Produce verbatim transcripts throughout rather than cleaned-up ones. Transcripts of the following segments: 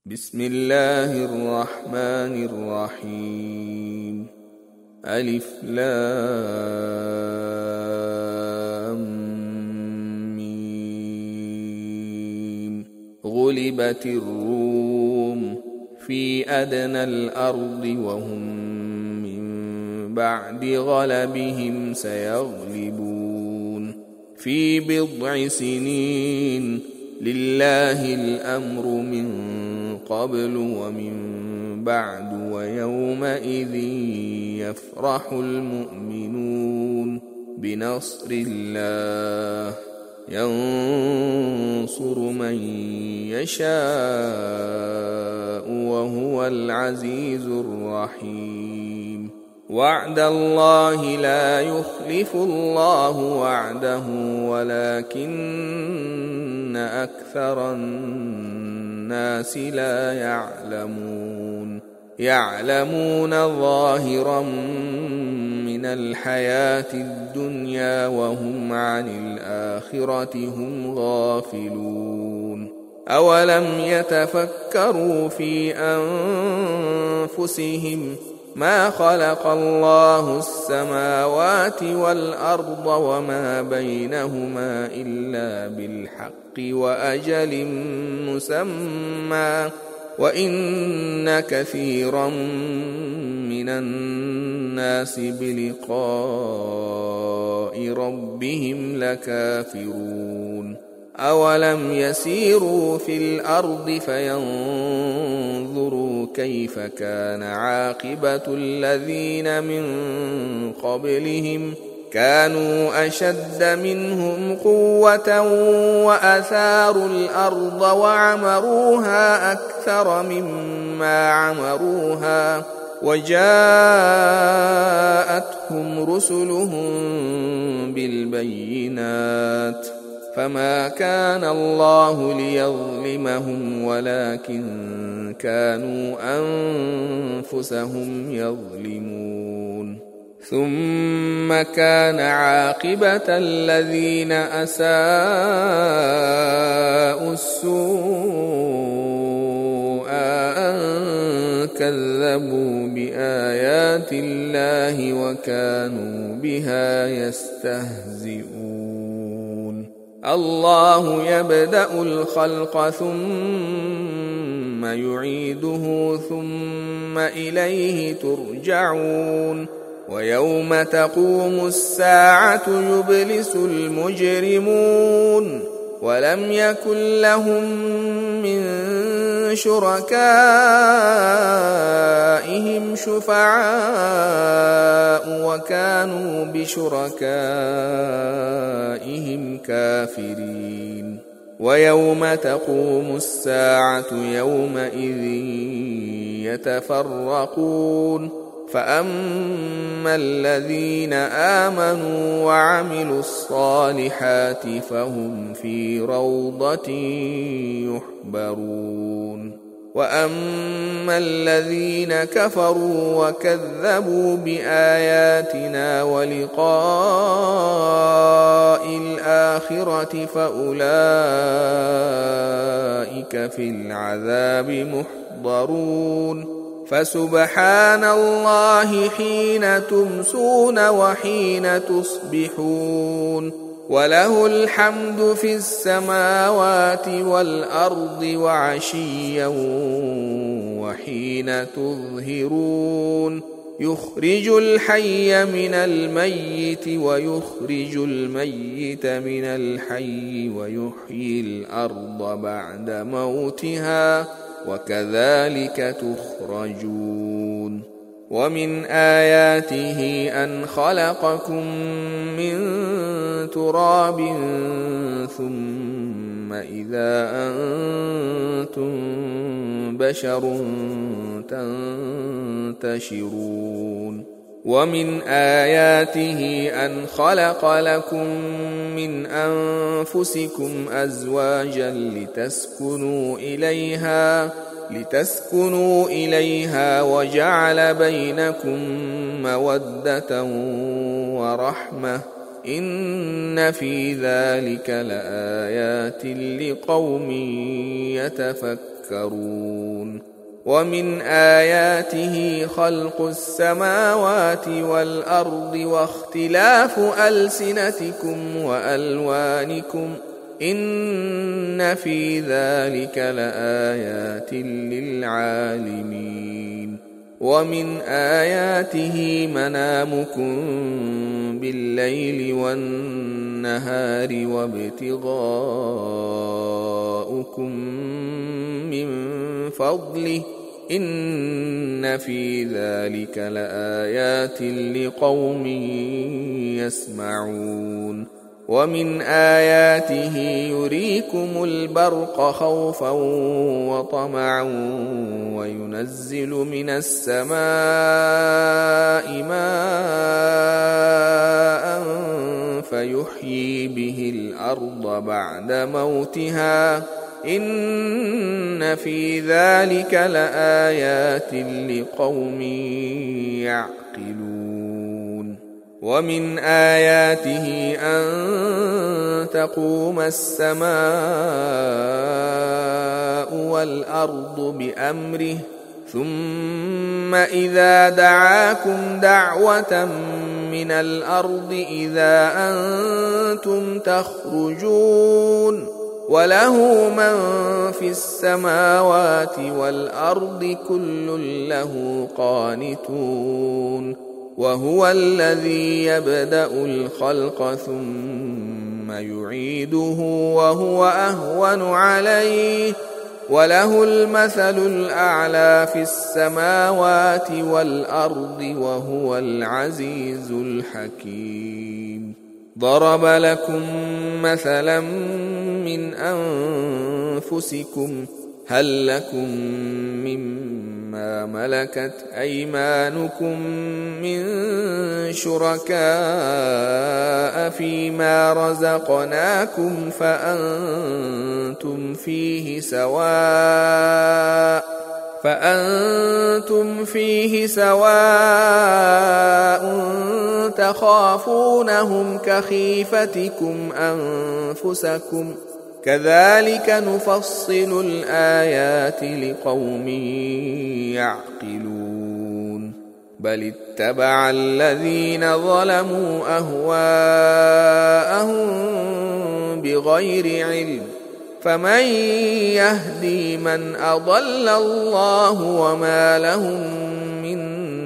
بسم الله الرحمن الرحيم. ألف لام ميم. غلبت الروم في أدنى الأرض وهم من بعد غلبهم سيغلبون في بضع سنين. لله الأمر من قبل ومن بعد ويومئذ يفرح المؤمنون بنصر الله ينصر من يشاء وهو العزيز الرحيم. وعد الله لا يخلف الله وعده ولكن أكثر الناس لا يعلمون. يعلمون ظاهرا من الحياة الدنيا وهم عن الآخرة هم غافلون. أولم يتفكروا في أنفسهم ما خلق الله السماوات والأرض وما بينهما إلا بالحق وأجل مسمى وإن كثيرا من الناس بلقاء ربهم لكافرون. أولم يسيروا في الأرض فينظروا كيف كان عاقبة الذين من قبلهم كانوا أشد منهم قوة وأثاروا الأرض وعمروها أكثر مما عمروها وجاءتهم رسلهم بالبينات فما كان الله ليظلمهم ولكن كانوا أنفسهم يظلمون. ثم كان عاقبة الذين أساءوا السوء أن كذبوا بآيات الله وكانوا بها يستهزئون. الله يبدأ الخلق ثم يعيده ثم إليه ترجعون. ويوم تقوم الساعة يبلس المجرمون ولم يكن لهم من شركائهم شفعاء وكانوا بشركائهم كافرين. ويوم تقوم الساعة يومئذ يتفرقون فأما الذين آمنوا وعملوا الصالحات فهم في روضة يحبرون. وأما الذين كفروا وكذبوا بآياتنا ولقاء الآخرة فأولئك في العذاب محضرون. فسبحان الله حين تمسون وحين تصبحون وله الحمد في السماوات والأرض وعشيا وحين تظهرون. يخرج الحي من الميت ويخرج الميت من الحي ويحيي الأرض بعد موتها وكذلك تخرجون. ومن آياته أن خلقكم من تراب ثم إذا أنتم بشر تنتشرون. ومن آياته أن خلق لكم من أنفسكم أزواجا لتسكنوا إليها لتسكنوا إليها وجعل بينكم مودة ورحمة إن في ذلك لآيات لقوم تذكرون ومن آياته خلق السماوات والأرض واختلاف ألسنتكم وألوانكم إن في ذلك لآيات للعالمين ومن آياته منامكم بالليل والنهار وابتغاؤكم من فضله إن في ذلك لآيات لقوم يسمعون ومن آياته يريكم البرق خوفا وطمعا وينزل من السماء ماء فيحيي به الأرض بعد موتها إن في ذلك لآيات لقوم يعقلون ومن آياته أن تقوم السماء والأرض بأمره ثم إذا دعاكم دعوة من الأرض إذا أنتم تخرجون وله من في السماوات والأرض كل له قانتون وهو الذي يبدأ الخلق ثم يعيده وهو أهون عليه وله المثل الأعلى في السماوات والأرض وهو العزيز الحكيم ضرب لكم مثلا من أنفسكم هل لكم مما ملكت أيمانكم من شركاء فيما رزقناكم فأنتم فيه سواء فأنتم فيه سواء تخافونهم كخيفتكم أنفسكم كذلك نفصل الآيات لقوم يعقلون بل اتبع الذين ظلموا أهواءهم بغير علم فمن يهدي من أضل الله وما لهم من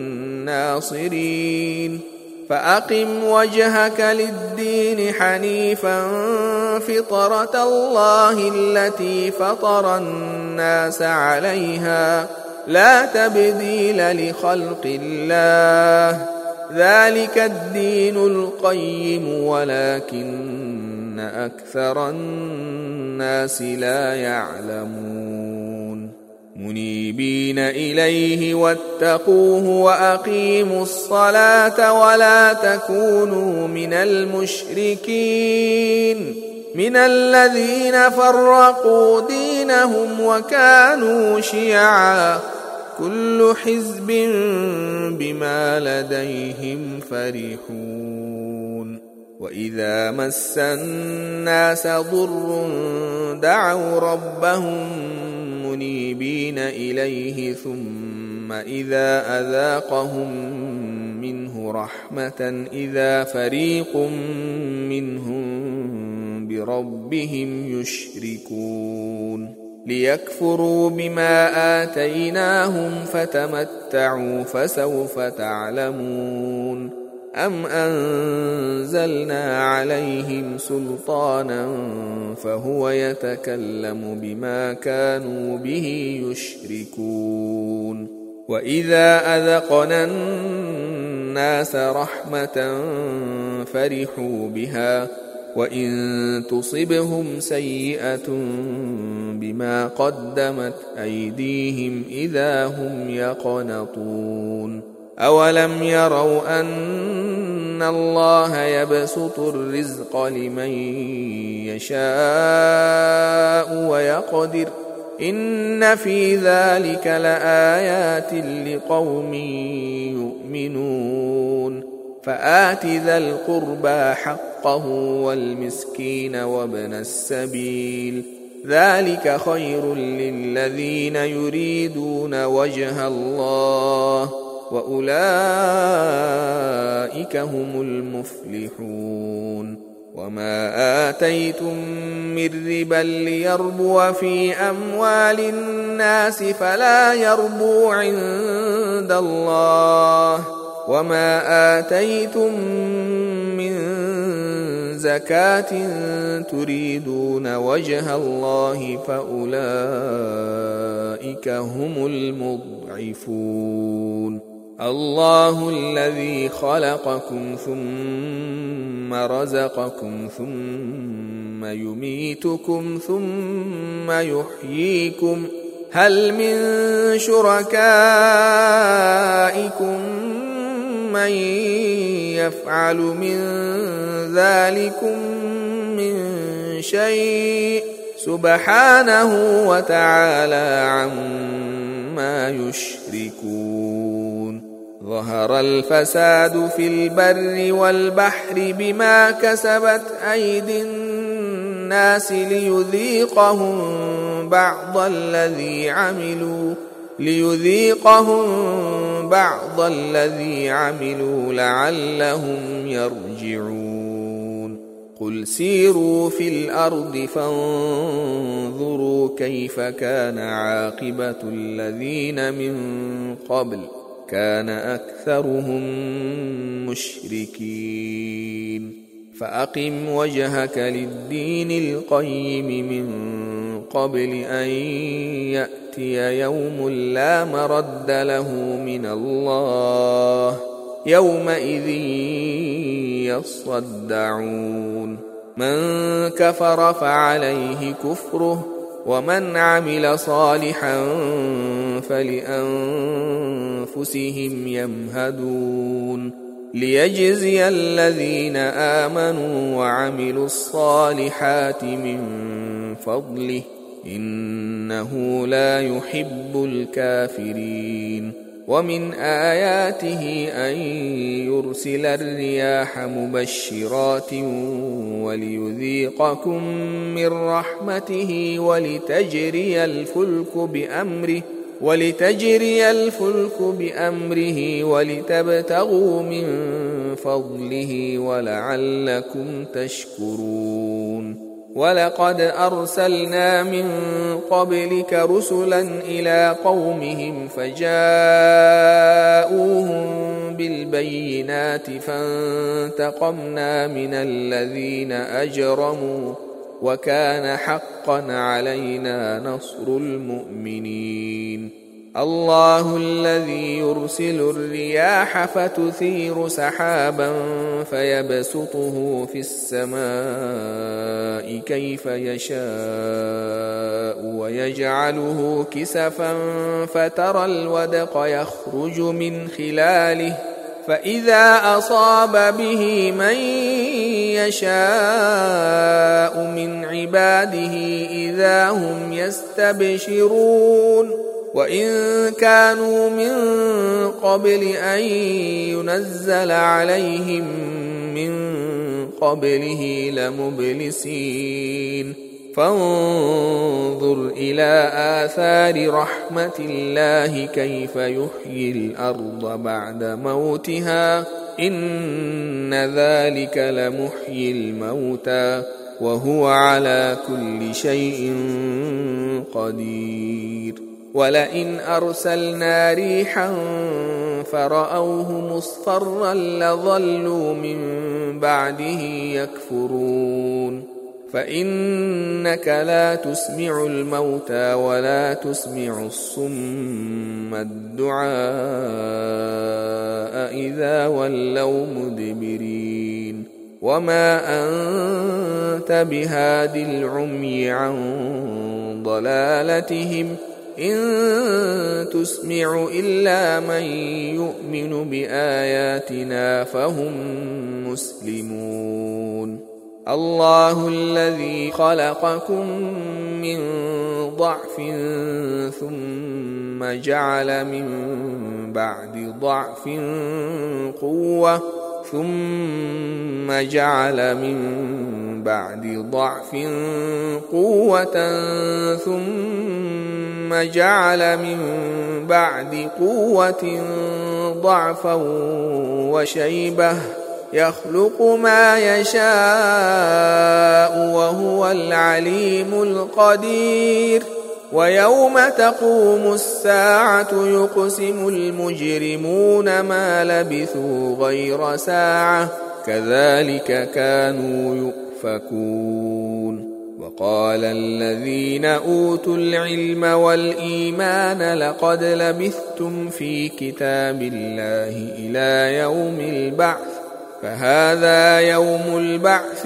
ناصرين فأقم وجهك للدين حنيفا فطرة الله التي فطر الناس عليها لا تبديل لخلق الله ذلك الدين القيم ولكن أكثر الناس لا يعلمون منيبين إليه واتقوه وأقيموا الصلاة ولا تكونوا من المشركين من الذين فرقوا دينهم وكانوا شيعا كل حزب بما لديهم فرحون وإذا مس الناس ضر دعوا ربهم منيبين إليه ثم إذا أذاقهم منه رحمة إذا فريق منهم بربهم يشركون ليكفروا بما آتيناهم فتمتعوا فسوف تعلمون أم أنزلنا عليهم سلطانا فهو يتكلم بما كانوا به يشركون وإذا أذقنا الناس رحمة فرحوا بها وإن تصبهم سيئة بما قدمت أيديهم إذا هم يقنطون أولم يروا أن الله يبسط الرزق لمن يشاء ويقدر إن في ذلك لآيات لقوم يؤمنون فآت ذا القربى حقه والمسكين وابن السبيل ذلك خير للذين يريدون وجه الله وأولئك هم المفلحون. وما آتيتم من ربا ليربو في أموال الناس فلا يربو عند الله، وما آتيتم من زكاة تريدون وجه الله فأولئك هم المضعفون. الله الذي خلقكم ثم رزقكم ثم يميتكم ثم يحييكم، هل من شركائكم من يفعل من ذلكم من شيء؟ سبحانه وتعالى عما يشركون. ظهر الفساد في البر والبحر بما كسبت أيدي الناس ليذيقهم بعض الذي عملوا ليذيقهم بعض الذي عملوا لعلهم يرجعون. قل سيروا في الأرض فانظروا كيف كان عاقبة الذين من قبل، كان أكثرهم مشركين. فأقم وجهك للدين القيم من قبل أن يأتي يوم لا مرد له من الله، يومئذ يصدعون. من كفر فعليه كفره، ومن عمل صالحا فلأنفسهم يمهدون. ليجزي الذين آمنوا وعملوا الصالحات من فضله، إنه لا يحب الكافرين. ومن آياته أن يرسل الرياح مبشرات وليذيقكم من رحمته ولتجري الفلك بأمره ولتجري الفلك بأمره ولتبتغوا من فضله ولعلكم تشكرون. ولقد أرسلنا من قبلك رسلا إلى قومهم فجاءوهم بالبينات فانتقمنا من الذين أجرموا وكان حقا علينا نصر المؤمنين. الله الذي يرسل الرياح فتثير سحابا فيبسطه في السماء كيف يشاء ويجعله كسفا فترى الودق يخرج من خلاله، فإذا أصاب به من يشاء من عباده إذا هم يستبشرون. وإن كانوا من قبل أن ينزل عليهم من قبله لمبلسين. فانظر إلى آثار رحمة الله كيف يحيي الأرض بعد موتها، إن ذلك لمحيي الموتى وهو على كل شيء قدير. ولئن أرسلنا ريحا فرأوه مصفرا لظلوا من بعده يكفرون. فإنك لا تسمع الموتى ولا تسمع الصم الدعاء إذا ولوا مدبرين. وما أنت بهاد العمي عن ضلالتهم إن تسمع إلا من يؤمن بآياتنا فهم مسلمون. الله الذي خلقكم من ضعف ثم جعل من بعد ضعف قوة ثم جعل من بعد ضعف قوة ثم جعل من بعد قوة ضعفا وشيبة يخلق ما يشاء وهو العليم القدير ويوم تقوم الساعة يقسم المجرمون ما لبثوا غير ساعة كذلك كانوا يؤفكون. وقال الذين أوتوا العلم والإيمان لقد لبثتم في كتاب الله إلى يوم البعث فهذا يوم البعث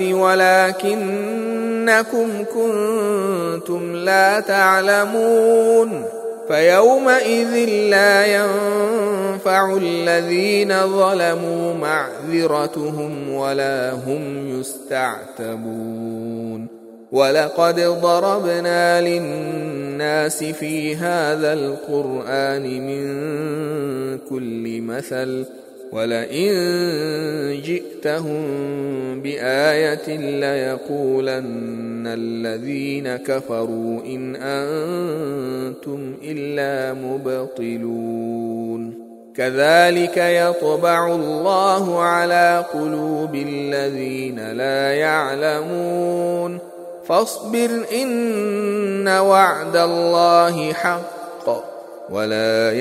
ولكنكم كنتم لا تعلمون فيومئذ لا ينفع الذين ظلموا معذرتهم ولا هم يستعتبون. ولقد ضربنا للناس في هذا القرآن من كل مثل ولئن جئتهم بآية ليقولن الذين كفروا إن أنتم إلا مبطلون. كذلك يطبع الله على قلوب الذين لا يعلمون فاصبر إن وعد الله حق ولا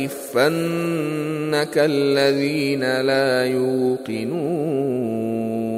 يستخفنك الذين لا يوقنون.